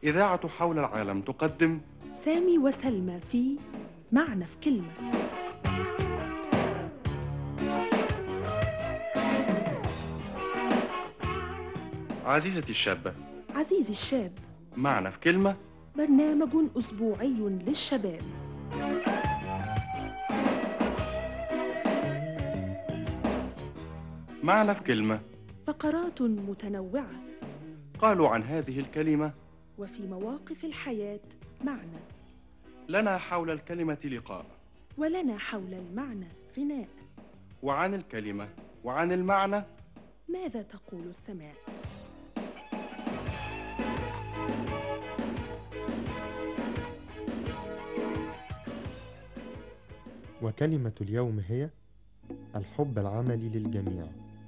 إذاعة حول العالم تقدم سامي وسلمى في معنى في كلمة. عزيزتي الشابة، عزيزي الشاب، معنى في كلمة. برنامج أسبوعي للشباب. معنى في كلمة. فقرات متنوعة قالوا عن هذه الكلمة: وفي مواقف الحياة معنى، لنا حول الكلمة لقاء، ولنا حول المعنى غناء. وعن الكلمة وعن المعنى ماذا تقول السماء؟ وكلمة اليوم هي الحب العملي للجميع.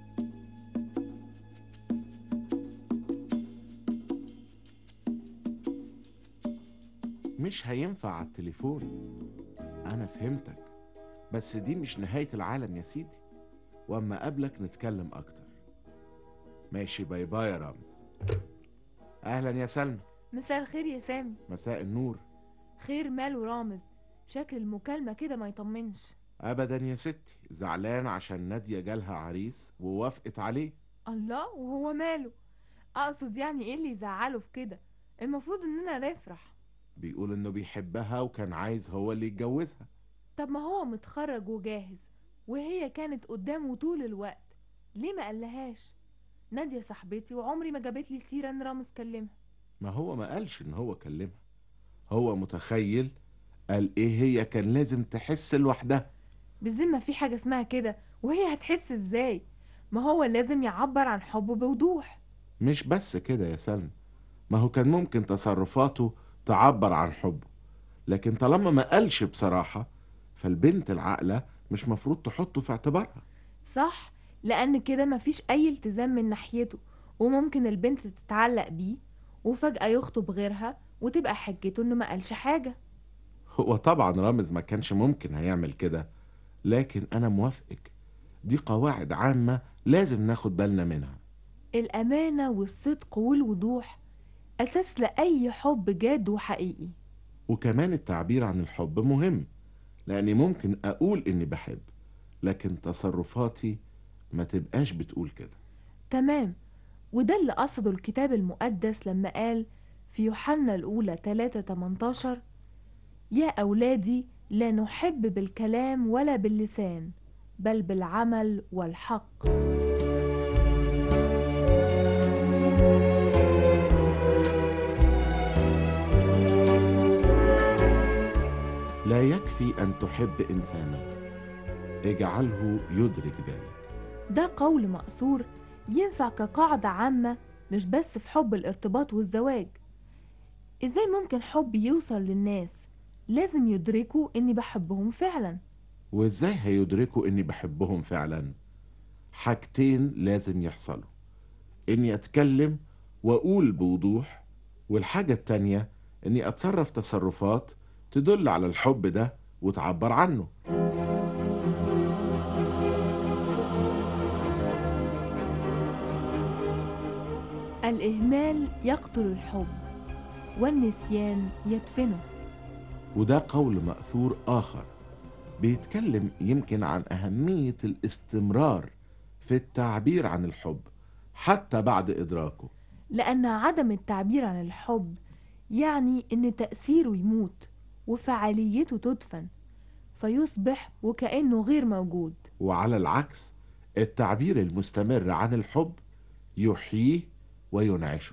مش هينفع على التليفون. أنا فهمتك، بس دي مش نهاية العالم يا سيدي، وأما قابلك نتكلم أكتر. ماشي، باي باي يا رامز. أهلا يا سلمى. مساء الخير يا سامي. مساء النور. خير ماله رامز؟ شكل المكالمة كده ما يطمنش. أبدا يا ستي، زعلان عشان نادية جالها عريس ووافقت عليه. الله، وهو ماله؟ أقصد يعني إيه اللي يزعله في كده؟ المفروض إننا نفرح. بيقول إنه بيحبها وكان عايز هو اللي يتجوزها. طب ما هو متخرج وجاهز، وهي كانت قدامه طول الوقت، ليه ما قالهاش؟ نادية صاحبتي وعمري ما جابت لي سيرة إن رامز كلمها. ما هو ما قالش إن هو كلمها، هو متخيل. قال إيه هي كان لازم تحس لوحدها. بالذمة في حاجة اسمها كده؟ وهي هتحس إزاي؟ ما هو لازم يعبر عن حبه بوضوح. مش بس كده يا سلمى، ما هو كان ممكن تصرفاته تعبر عن حبه، لكن طالما ما قالش بصراحة فالبنت العاقلة مش مفروض تحطه في اعتبارها. صح، لأن كده مفيش أي التزام من ناحيته، وممكن البنت تتعلق بيه وفجأة يخطب غيرها وتبقى حجته إنه ما قالش حاجة. هو طبعا رامز ما كانش ممكن هيعمل كده، لكن أنا موافقك. دي قواعد عامة لازم ناخد بالنا منها. الأمانة والصدق والوضوح أساس لأي حب جاد وحقيقي. وكمان التعبير عن الحب مهم، لأني ممكن أقول إني بحب، لكن تصرفاتي ما تبقاش بتقول كده. تمام، وده اللي قصده الكتاب المقدس لما قال في يوحنا الأولى 3:18: يا أولادي لا نحب بالكلام ولا باللسان، بل بالعمل والحق. لا يكفي أن تحب إنسانا، اجعله يدرك ذلك. ده قول مقصور ينفع كقاعدة عامة، مش بس في حب الارتباط والزواج. ازاي ممكن حب يوصل للناس؟ لازم يدركوا اني بحبهم فعلا. وإزاي هيدركوا إني بحبهم فعلا؟ حاجتين لازم يحصلوا: إني أتكلم وأقول بوضوح، والحاجة التانية إني أتصرف تصرفات تدل على الحب ده وتعبر عنه. الإهمال يقتل الحب، والنسيان يدفنه. وده قول مأثور آخر بيتكلم يمكن عن أهمية الاستمرار في التعبير عن الحب حتى بعد إدراكه. لأن عدم التعبير عن الحب يعني إن تأثيره يموت وفعاليته تدفن، فيصبح وكأنه غير موجود. وعلى العكس، التعبير المستمر عن الحب يحييه وينعشه.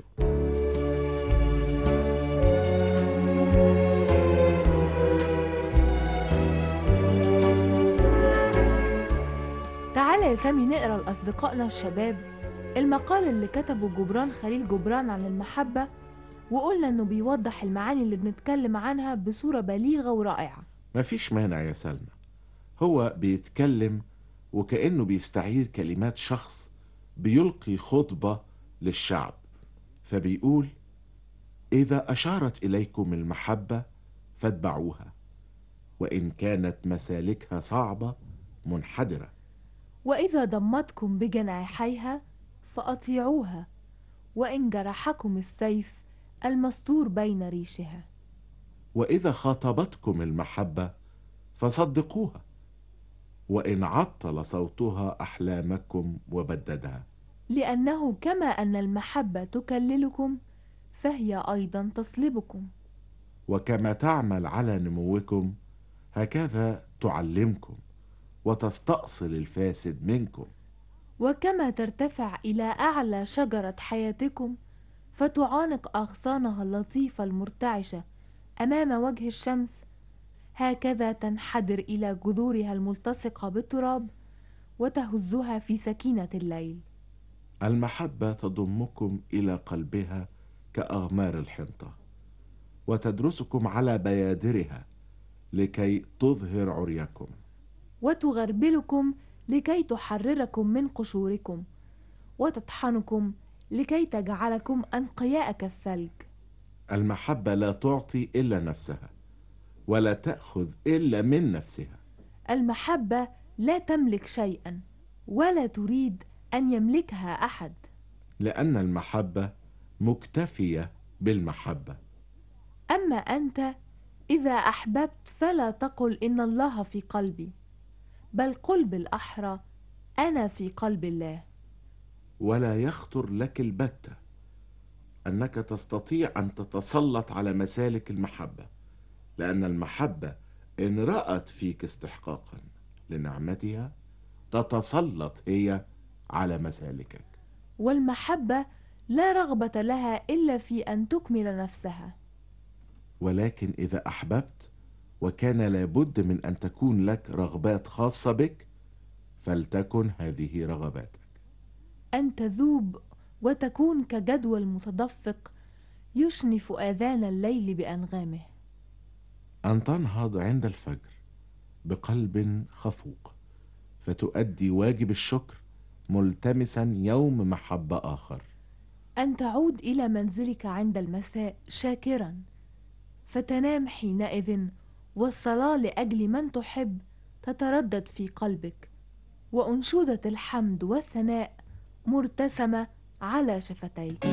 تعالى يا سامي نقرأ لأصدقائنا الشباب المقال اللي كتبه جبران خليل جبران عن المحبة، وقلنا إنه بيوضح المعاني اللي بنتكلم عنها بصورة بليغة ورائعة. مفيش مانع يا سلمى، هو بيتكلم وكأنه بيستعير كلمات شخص بيلقي خطبة للشعب، فبيقول: إذا أشارت إليكم المحبة فاتبعوها، وإن كانت مسالكها صعبة منحدرة. وإذا ضمتكم بجناحيها فأطيعوها، وإن جرحكم السيف المستور بين ريشها. وإذا خاطبتكم المحبة فصدقوها، وإن عطل صوتها أحلامكم وبددها. لأنه كما أن المحبة تكللكم فهي أيضا تصلبكم. وكما تعمل على نموكم هكذا تعلمكم وتستأصل الفاسد منكم. وكما ترتفع إلى أعلى شجرة حياتكم فتعانق أغصانها اللطيفة المرتعشة أمام وجه الشمس، هكذا تنحدر إلى جذورها الملتصقة بالتراب وتهزها في سكينة الليل. المحبة تضمكم إلى قلبها كأغمار الحنطة، وتدرسكم على بيادرها لكي تظهر عريكم، وتغربلكم لكي تحرركم من قشوركم، وتطحنكم لكي تجعلكم أنقياء كالثلج. المحبة لا تعطي إلا نفسها، ولا تأخذ إلا من نفسها. المحبة لا تملك شيئا، ولا تريد أن يملكها أحد، لأن المحبة مكتفية بالمحبة. أما أنت إذا أحببت فلا تقل إن الله في قلبي، بل قل بالأحرى أنا في قلب الله. ولا يخطر لك البتة أنك تستطيع أن تتسلط على مسالك المحبة، لأن المحبة إن رأت فيك استحقاقا لنعمتها تتسلط هي على مسالكك. والمحبة لا رغبة لها إلا في أن تكمل نفسها. ولكن إذا أحببت وكان لابد من أن تكون لك رغبات خاصة بك، فلتكن هذه رغباتك: أن تذوب وتكون كجدوى المتدفق يشنف آذان الليل بأنغامه، أن تنهض عند الفجر بقلب خفوق فتؤدي واجب الشكر ملتمسا يوم محبة آخر، أن تعود إلى منزلك عند المساء شاكرا فتنام حينئذ، والصلاة لأجل من تحب تتردد في قلبك، وأنشودة الحمد والثناء مرتسمة على شفتيك.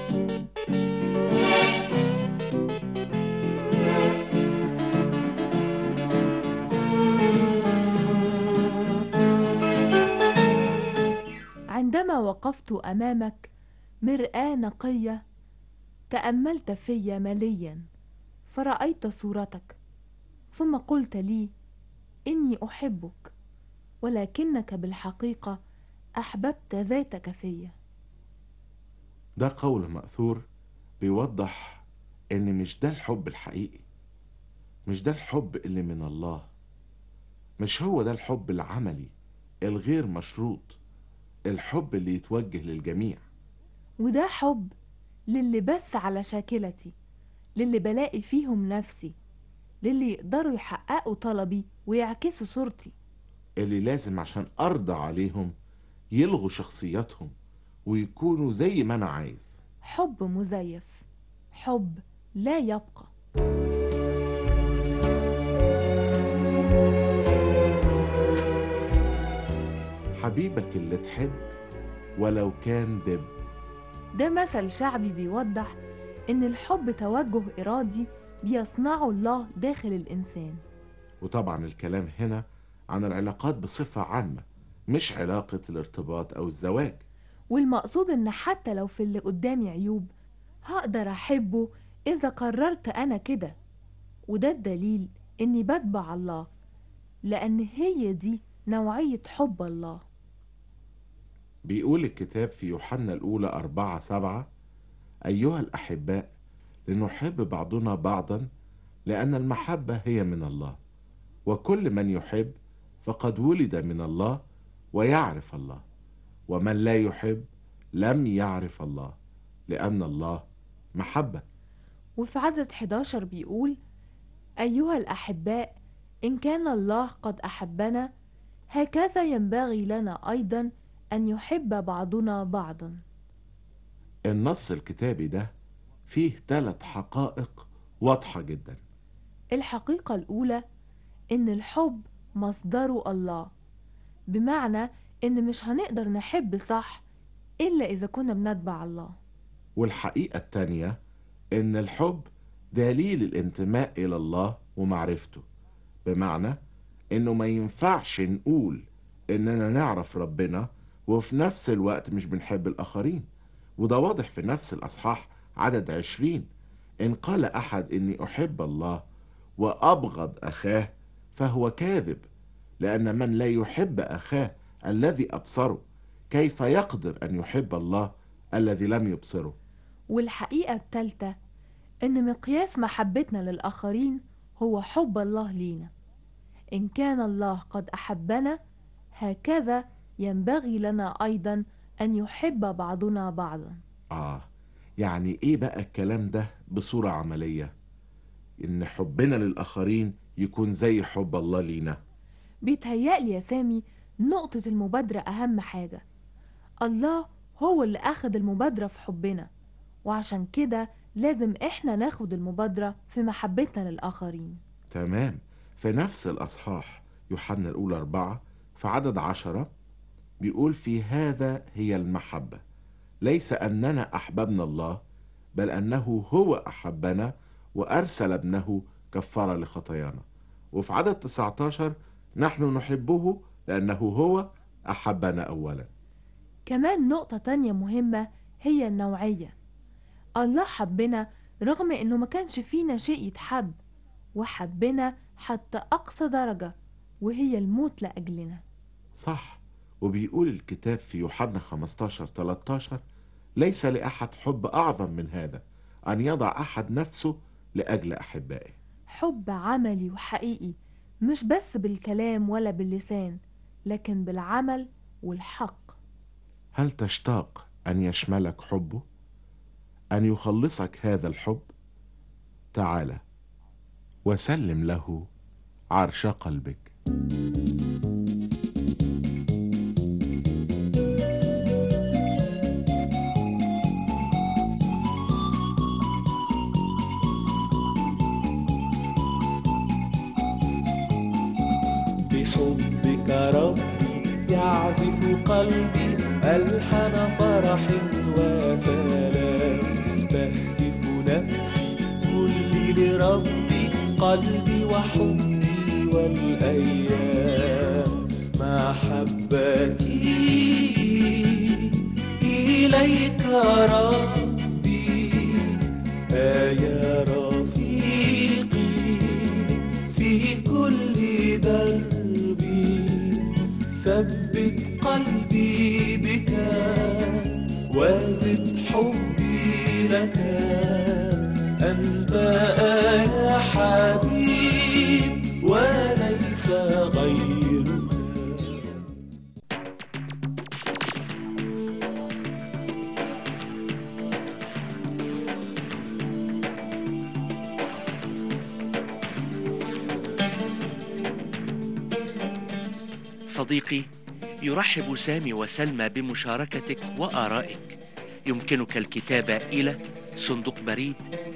عندما وقفت أمامك مرآة نقية تأملت في مليا فرأيت صورتك، ثم قلت لي إني أحبك، ولكنك بالحقيقة أحببت ذاتك في. ده قول مأثور بيوضح إن مش ده الحب الحقيقي، مش ده الحب اللي من الله، مش هو ده الحب العملي الغير مشروط، الحب اللي يتوجه للجميع. وده حب للي بس على شاكلتي، للي بلاقي فيهم نفسي، للي يقدروا يحققوا طلبي ويعكسوا صورتي، اللي لازم عشان أرضى عليهم يلغوا شخصياتهم ويكونوا زي ما أنا عايز. حب مزيف، حب لا يبقى. حبيبك اللي تحب ولو كان دب. ده مثل شعبي بيوضح إن الحب توجه إرادي بيصنعه الله داخل الإنسان. وطبعا الكلام هنا عن العلاقات بصفة عامة، مش علاقة الارتباط أو الزواج. والمقصود إن حتى لو في اللي قدامي عيوب هقدر أحبه إذا قررت أنا كده، وده الدليل إني بتبع الله، لأن هي دي نوعية حب الله. بيقول الكتاب في يوحنا الأولى 4:7: أيها الأحباء لنحب بعضنا بعضا لأن المحبة هي من الله، وكل من يحب فقد ولد من الله ويعرف الله، ومن لا يحب لم يعرف الله لأن الله محبة. وفي عدد 11 بيقول: أيها الأحباء إن كان الله قد أحبنا هكذا ينبغي لنا أيضا أن يحب بعضنا بعضا. النص الكتابي ده فيه 3 حقائق واضحة جدا. الحقيقة الأولى إن الحب مصدره الله، بمعنى إن مش هنقدر نحب صح إلا إذا كنا بنتبع الله. والحقيقة التانية إن الحب دليل الانتماء إلى الله ومعرفته، بمعنى إنه ما ينفعش نقول إننا نعرف ربنا وفي نفس الوقت مش بنحب الآخرين. وده واضح في نفس الأصحاح عدد 20: إن قال أحد إني أحب الله وأبغض أخاه فهو كاذب، لأن من لا يحب أخاه الذي أبصره كيف يقدر أن يحب الله الذي لم يبصره؟ والحقيقة التالتة إن مقياس محبتنا للآخرين هو حب الله لينا. إن كان الله قد أحبنا هكذا ينبغي لنا أيضا أن يحب بعضنا بعضا. يعني إيه بقى الكلام ده بصورة عملية؟ إن حبنا للآخرين يكون زي حب الله لينا. بيتهيألي يا سامي نقطة المبادرة أهم حاجة. الله هو اللي أخذ المبادرة في حبنا، وعشان كده لازم إحنا ناخد المبادرة في محبتنا للآخرين. تمام. في نفس الأصحاح يوحنا الأولى 4 في عدد 10 بيقول: في هذا هي المحبة، ليس أننا أحببنا الله، بل أنه هو أحبنا وأرسل ابنه كفارة لخطايانا. وفي عدد 19: نحن نحبه لأنه هو أحبنا أولا. كمان نقطة تانية مهمة هي النوعية. الله حبنا رغم إنه ما كانش فينا شيء يتحب، وحبنا حتى أقصى درجة وهي الموت لأجلنا. صح. وبيقول الكتاب في يوحنا 15:13: ليس لأحد حب أعظم من هذا، أن يضع أحد نفسه لأجل أحبائه. حب عملي وحقيقي، مش بس بالكلام ولا باللسان، لكن بالعمل والحق. هل تشتاق أن يشملك حبه؟ أن يخلصك هذا الحب؟ تعال وسلم له عرش قلبك. بحبك ربي يعزف قلبي ألحن فرح وسلام، تهتف نفسي كلي لربي، قلبي وحبي والأيام. محبتي إليك ربي يا رفيقي في كل دربي، ثبت قلبي بك وزد حبي لك، أنت يا حبيب وليس غيرك. صديقي، يرحب سامي وسلمى بمشاركتك وآرائك. يمكنك الكتابة إلى صندوق بريد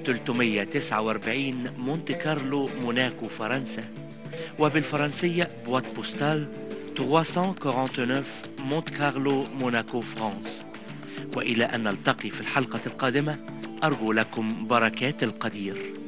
349 مونت كارلو موناكو فرنسا، وبالفرنسية بوات بوستال 349 مونت كارلو موناكو فرانس. وإلى أن نلتقي في الحلقة القادمة، أرجو لكم بركات القدير.